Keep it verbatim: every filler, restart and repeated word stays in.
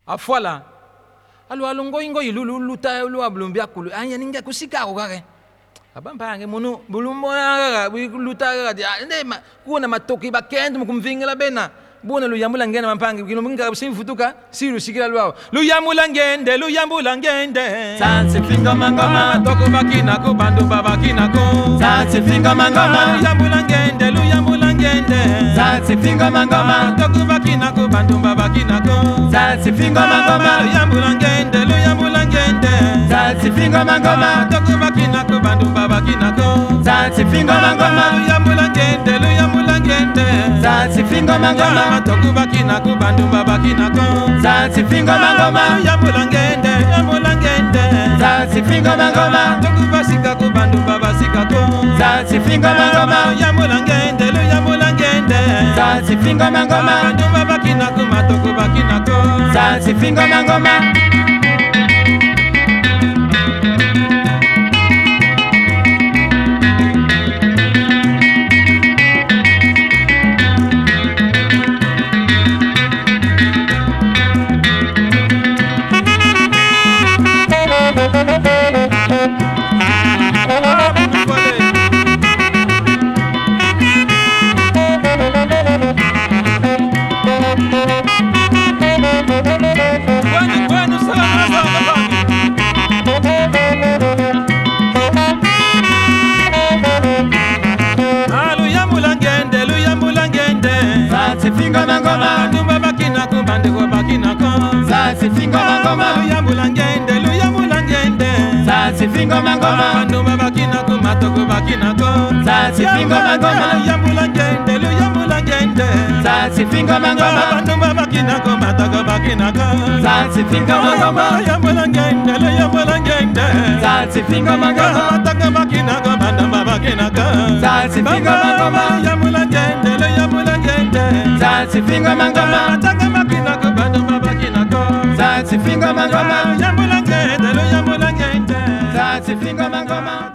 afwala alu alungo ingo ilulu luta lu ablumbia kulu anya ninga kusika ko kake abampange munu bulumona luta ga ende kuna matoki bakendo mukumvingela bena bona luyambula ngene mampange kino munga simfutuka siru sikira lwao luyambula ngende luyambula ngende sansi fingo mangoma toko bakina ko bandu babakina ko sansi fingo mangoma luyambula ngende luyambula ngende sansi fingo mangoma toko bakina ko bandu babakina ko sansi fingo mangoma luyambula ngende luyambula ngende sansi fingo mangoma toko bakina ko bandu babakina ko sansi fingo mangoma luyambula ngende luyambula ngende sansi fingo mangoma Toku bakina ku bandu babakina ko sansi fingo mangoma yambula ngende yambula ngende sansi fingo mangoma toku basika ku bandu babasika ko sansi fingo mangoma yambula ngende lo yambula ngende sansi fingo mangoma bandu babakina ku matoku bakina ko sansi fingo mangoma Fingo mangoma Dumba bakina ko bande ko bakina ko sansi fingo mangoma luyambula ngende luyambula ngende sansi fingo mangoma Dumba bakina ko matoko bakina ko sansi fingo mangoma luyambula ngende luyambula ngende sansi fingo mangoma Dumba bakina ko matoko bakina ko sansi fingo mangoma luyambula ngende luyambula ngende sansi fingo mangoma matoko bakina ko bandamba bakina ko sansi fingo mangoma luyambula ngende luyambula ngende sansi fingo mangoma matoko bakina ko bandamba bakina ko sansi fingo mangoma yambula ngende lo yambula ngende sansi fingo mangoma